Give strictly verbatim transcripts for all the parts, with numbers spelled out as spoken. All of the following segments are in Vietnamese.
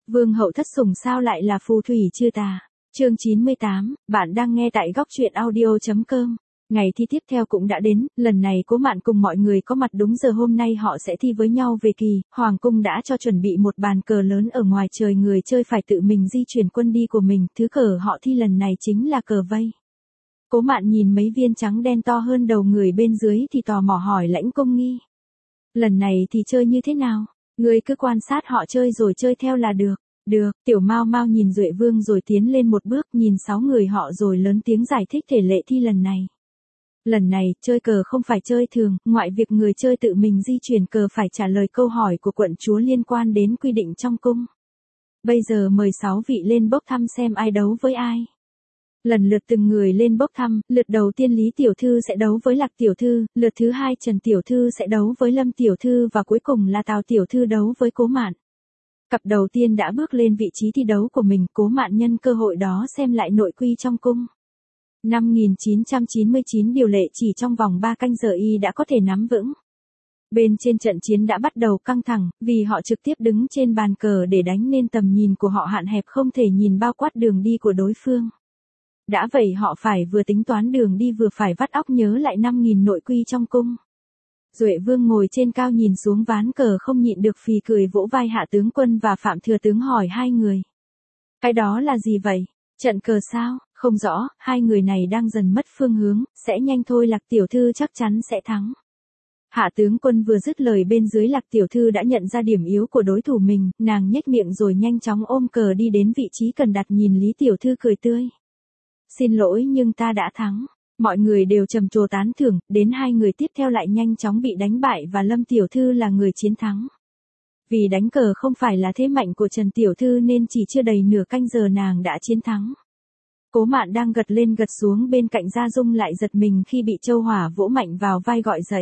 Vương hậu thất sủng sao lại là phù thủy chưa tà? Chương chín mươi tám, bạn đang nghe tại góc truyện audio chấm com. Ngày thi tiếp theo cũng đã đến, lần này Cố Mạn cùng mọi người có mặt đúng giờ hôm nay họ sẽ thi với nhau về kỳ, Hoàng cung đã cho chuẩn bị một bàn cờ lớn ở ngoài trời, người chơi phải tự mình di chuyển quân đi của mình, thứ cờ họ thi lần này chính là cờ vây. Cố Mạn nhìn mấy viên trắng đen to hơn đầu người bên dưới thì tò mò hỏi Lãnh Cung Nghi. Lần này thì chơi như thế nào? Ngươi cứ quan sát họ chơi rồi chơi theo là được. Được, Tiểu Mao Mao nhìn Duệ Vương rồi tiến lên một bước, nhìn sáu người họ rồi lớn tiếng giải thích thể lệ thi lần này. Lần này, chơi cờ không phải chơi thường, ngoại việc người chơi tự mình di chuyển cờ phải trả lời câu hỏi của quận chúa liên quan đến quy định trong cung. Bây giờ mời sáu vị lên bốc thăm xem ai đấu với ai. Lần lượt từng người lên bốc thăm, lượt đầu tiên Lý Tiểu Thư sẽ đấu với Lạc Tiểu Thư, lượt thứ hai Trần Tiểu Thư sẽ đấu với Lâm Tiểu Thư và cuối cùng là Tào Tiểu Thư đấu với Cố Mạn. Cặp đầu tiên đã bước lên vị trí thi đấu của mình, Cố Mạn nhân cơ hội đó xem lại nội quy trong cung. năm nghìn chín trăm chín mươi chín điều lệ chỉ trong vòng ba canh giờ y đã có thể nắm vững. Bên trên trận chiến đã bắt đầu căng thẳng, vì họ trực tiếp đứng trên bàn cờ để đánh nên tầm nhìn của họ hạn hẹp, không thể nhìn bao quát đường đi của đối phương. Đã vậy họ phải vừa tính toán đường đi vừa phải vắt óc nhớ lại năm nghìn nội quy trong cung. Duệ Vương ngồi trên cao nhìn xuống ván cờ không nhịn được phì cười, vỗ vai Hạ tướng quân và Phạm thừa tướng hỏi hai người. Cái đó là gì vậy? Trận cờ sao? Không rõ, hai người này đang dần mất phương hướng, sẽ nhanh thôi, Lạc Tiểu Thư chắc chắn sẽ thắng. Hạ tướng quân vừa dứt lời bên dưới Lạc Tiểu Thư đã nhận ra điểm yếu của đối thủ mình, nàng nhếch miệng rồi nhanh chóng ôm cờ đi đến vị trí cần đặt, nhìn Lý Tiểu Thư cười tươi. Xin lỗi nhưng ta đã thắng. Mọi người đều trầm trồ tán thưởng, đến hai người tiếp theo lại nhanh chóng bị đánh bại và Lâm Tiểu Thư là người chiến thắng. Vì đánh cờ không phải là thế mạnh của Trần Tiểu Thư nên chỉ chưa đầy nửa canh giờ nàng đã chiến thắng. Cố Mạn đang gật lên gật xuống bên cạnh Gia Dung lại giật mình khi bị Châu Hỏa vỗ mạnh vào vai gọi dậy.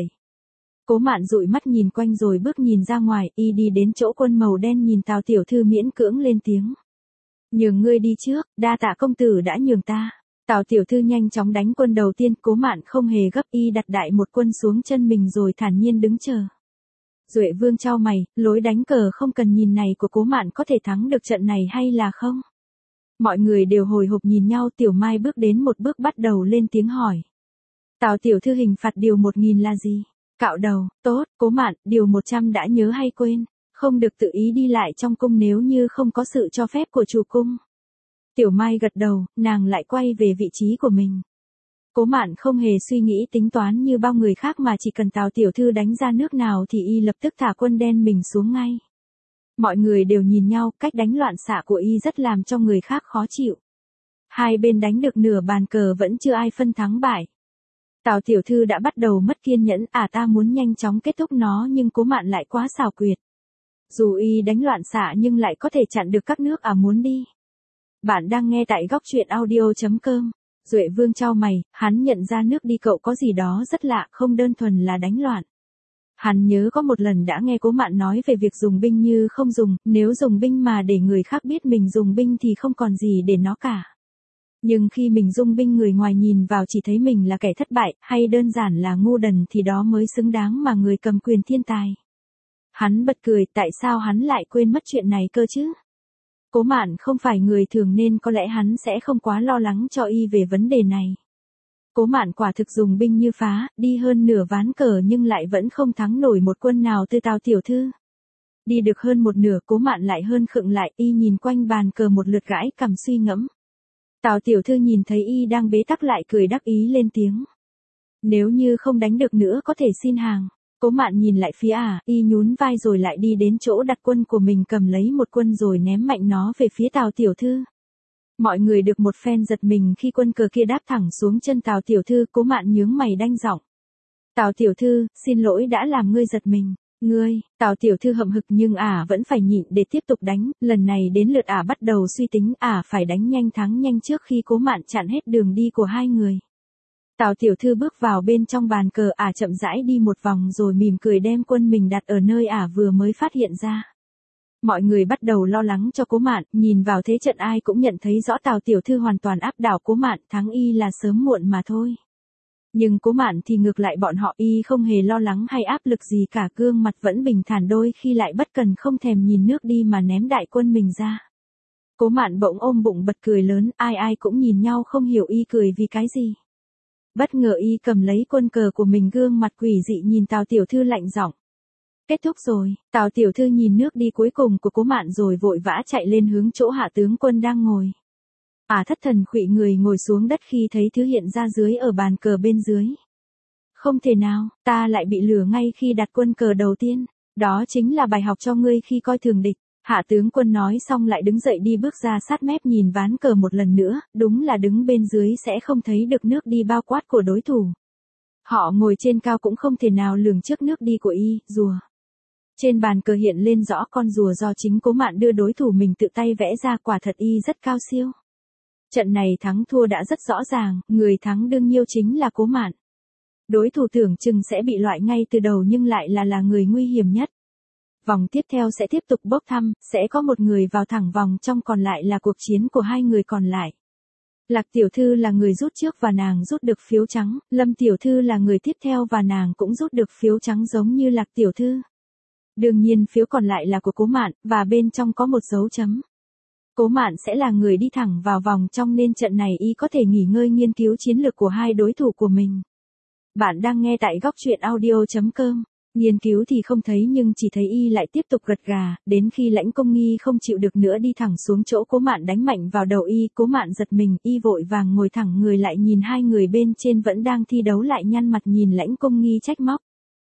Cố Mạn dụi mắt nhìn quanh rồi bước nhìn ra ngoài, y đi đến chỗ quân màu đen nhìn Tào Tiểu Thư miễn cưỡng lên tiếng. Nhường ngươi đi trước, đa tạ công tử đã nhường ta. Tào Tiểu Thư nhanh chóng đánh quân đầu tiên, Cố Mạn không hề gấp, y đặt đại một quân xuống chân mình rồi thản nhiên đứng chờ. Duệ Vương chau mày, lối đánh cờ không cần nhìn này của Cố Mạn có thể thắng được trận này hay là không? Mọi người đều hồi hộp nhìn nhau, Tiểu Mai bước đến một bước bắt đầu lên tiếng hỏi. Tào Tiểu Thư, hình phạt điều một nghìn là gì? Cạo đầu, tốt, Cố Mạn, điều một trăm đã nhớ hay quên? Không được tự ý đi lại trong cung nếu như không có sự cho phép của chủ cung. Tiểu Mai gật đầu, nàng lại quay về vị trí của mình. Cố Mạn không hề suy nghĩ tính toán như bao người khác mà chỉ cần Tào Tiểu Thư đánh ra nước nào thì y lập tức thả quân đen mình xuống ngay. Mọi người đều nhìn nhau, cách đánh loạn xạ của y rất làm cho người khác khó chịu. Hai bên đánh được nửa bàn cờ vẫn chưa ai phân thắng bại. Tào Tiểu Thư đã bắt đầu mất kiên nhẫn, à ta muốn nhanh chóng kết thúc nó nhưng Cố Mạn lại quá xảo quyệt. Dù y đánh loạn xạ nhưng lại có thể chặn được các nước à muốn đi. Bạn đang nghe tại góc truyện audio chấm com. Duệ Vương chau mày, hắn nhận ra nước đi cậu có gì đó rất lạ, không đơn thuần là đánh loạn. Hắn nhớ có một lần đã nghe Cố Mạn nói về việc dùng binh như không dùng, nếu dùng binh mà để người khác biết mình dùng binh thì không còn gì để nó cả. Nhưng khi mình dùng binh người ngoài nhìn vào chỉ thấy mình là kẻ thất bại, hay đơn giản là ngu đần thì đó mới xứng đáng mà người cầm quyền thiên tài. Hắn bật cười, tại sao hắn lại quên mất chuyện này cơ chứ? Cố Mạn không phải người thường nên có lẽ hắn sẽ không quá lo lắng cho y về vấn đề này. Cố Mạn quả thực dùng binh như phá, đi hơn nửa ván cờ nhưng lại vẫn không thắng nổi một quân nào từ Tào Tiểu Thư. Đi được hơn một nửa, Cố Mạn lại hơn khựng lại, y nhìn quanh bàn cờ một lượt gãi cằm suy ngẫm. Tào Tiểu Thư nhìn thấy y đang bế tắc lại cười đắc ý lên tiếng. Nếu như không đánh được nữa có thể xin hàng. Cố Mạn nhìn lại phía ả, y nhún vai rồi lại đi đến chỗ đặt quân của mình, cầm lấy một quân rồi ném mạnh nó về phía Tào Tiểu Thư. Mọi người được một phen giật mình khi quân cờ kia đáp thẳng xuống chân Tào Tiểu Thư. Cố Mạn nhướng mày đanh giọng. Tào Tiểu Thư, xin lỗi đã làm ngươi giật mình. Ngươi, Tào Tiểu Thư hậm hực nhưng ả vẫn phải nhịn để tiếp tục đánh, lần này đến lượt ả bắt đầu suy tính, ả phải đánh nhanh thắng nhanh trước khi Cố Mạn chặn hết đường đi của hai người. Tào Tiểu Thư bước vào bên trong bàn cờ, ả chậm rãi đi một vòng rồi mỉm cười đem quân mình đặt ở nơi ả vừa mới phát hiện ra. Mọi người bắt đầu lo lắng cho Cố Mạn, nhìn vào thế trận ai cũng nhận thấy rõ Tào Tiểu Thư hoàn toàn áp đảo Cố Mạn, thắng y là sớm muộn mà thôi. Nhưng Cố Mạn thì ngược lại bọn họ y không hề lo lắng hay áp lực gì cả, gương mặt vẫn bình thản, đôi khi lại bất cần không thèm nhìn nước đi mà ném đại quân mình ra. Cố Mạn bỗng ôm bụng bật cười lớn, ai ai cũng nhìn nhau không hiểu y cười vì cái gì. Bất ngờ y cầm lấy quân cờ của mình, gương mặt quỷ dị nhìn Tào tiểu thư lạnh giọng. Kết thúc rồi. Tào tiểu thư nhìn nước đi cuối cùng của Cố Mạn rồi vội vã chạy lên hướng chỗ Hạ tướng quân đang ngồi. À thất thần khuỵu người ngồi xuống đất khi thấy thứ hiện ra dưới ở bàn cờ bên dưới. Không thể nào, ta lại bị lừa ngay khi đặt quân cờ đầu tiên. Đó chính là bài học cho ngươi khi coi thường địch. Hạ tướng quân nói xong lại đứng dậy đi bước ra sát mép nhìn ván cờ một lần nữa, đúng là đứng bên dưới sẽ không thấy được nước đi bao quát của đối thủ. Họ ngồi trên cao cũng không thể nào lường trước nước đi của y, rùa. Trên bàn cờ hiện lên rõ con rùa do chính Cố Mạn đưa đối thủ mình tự tay vẽ ra, quả thật y rất cao siêu. Trận này thắng thua đã rất rõ ràng, người thắng đương nhiêu chính là Cố Mạn. Đối thủ tưởng chừng sẽ bị loại ngay từ đầu nhưng lại là là người nguy hiểm nhất. Vòng tiếp theo sẽ tiếp tục bốc thăm, sẽ có một người vào thẳng vòng trong, còn lại là cuộc chiến của hai người còn lại. Lạc tiểu thư là người rút trước và nàng rút được phiếu trắng, Lâm tiểu thư là người tiếp theo và nàng cũng rút được phiếu trắng giống như Lạc tiểu thư. Đương nhiên phiếu còn lại là của Cố Mạn, và bên trong có một dấu chấm. Cố Mạn sẽ là người đi thẳng vào vòng trong nên trận này y có thể nghỉ ngơi nghiên cứu chiến lược của hai đối thủ của mình. Bạn đang nghe tại góc truyện audio chấm com. Nghiên cứu thì không thấy nhưng chỉ thấy y lại tiếp tục gật gà, đến khi Lãnh Công Nghi không chịu được nữa đi thẳng xuống chỗ Cố Mạn đánh mạnh vào đầu y. Cố Mạn giật mình, y vội vàng ngồi thẳng người lại nhìn hai người bên trên vẫn đang thi đấu lại nhăn mặt nhìn Lãnh Công Nghi trách móc.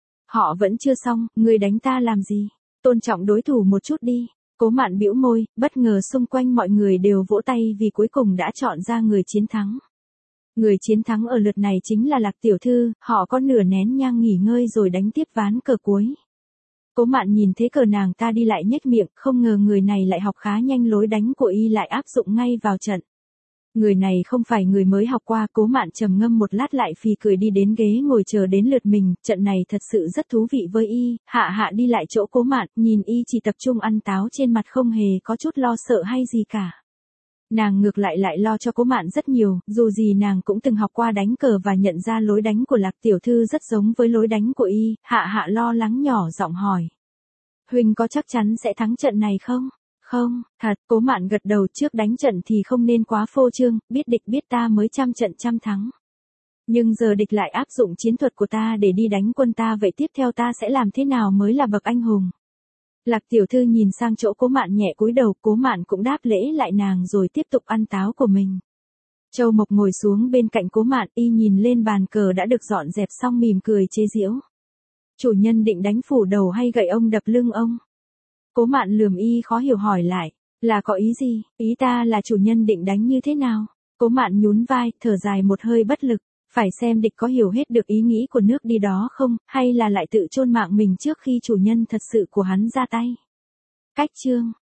Họ vẫn chưa xong, ngươi đánh ta làm gì? Tôn trọng đối thủ một chút đi. Cố Mạn bĩu môi, bất ngờ xung quanh mọi người đều vỗ tay vì cuối cùng đã chọn ra người chiến thắng. Người chiến thắng ở lượt này chính là Lạc tiểu thư, họ có nửa nén nhang nghỉ ngơi rồi đánh tiếp ván cờ cuối. Cố Mạn nhìn thế cờ nàng ta đi lại nhếch miệng, không ngờ người này lại học khá nhanh, lối đánh của y lại áp dụng ngay vào trận. Người này không phải người mới học qua. Cố Mạn trầm ngâm một lát lại phì cười đi đến ghế ngồi chờ đến lượt mình, trận này thật sự rất thú vị với y. Hạ Hạ đi lại chỗ Cố Mạn, nhìn y chỉ tập trung ăn táo trên mặt, không hề có chút lo sợ hay gì cả. Nàng ngược lại lại lo cho Cố Mạn rất nhiều, dù gì nàng cũng từng học qua đánh cờ và nhận ra lối đánh của Lạc tiểu thư rất giống với lối đánh của y. Hạ Hạ lo lắng nhỏ giọng hỏi. Huynh có chắc chắn sẽ thắng trận này không? Không, thật. Cố Mạn gật đầu, trước đánh trận thì không nên quá phô trương, biết địch biết ta mới trăm trận trăm thắng. Nhưng giờ địch lại áp dụng chiến thuật của ta để đi đánh quân ta, vậy tiếp theo ta sẽ làm thế nào mới là bậc anh hùng? Lạc tiểu thư nhìn sang chỗ Cố Mạn nhẹ cúi đầu, Cố Mạn cũng đáp lễ lại nàng rồi tiếp tục ăn táo của mình. Châu Mộc ngồi xuống bên cạnh Cố Mạn, y nhìn lên bàn cờ đã được dọn dẹp xong mỉm cười chế giễu. Chủ nhân định đánh phủ đầu hay gậy ông đập lưng ông? Cố Mạn lườm y khó hiểu hỏi lại, là có ý gì? Ý ta là chủ nhân định đánh như thế nào? Cố Mạn nhún vai, thở dài một hơi bất lực, phải xem địch có hiểu hết được ý nghĩ của nước đi đó không, hay là lại tự chôn mạng mình trước khi chủ nhân thật sự của hắn ra tay. Cách chương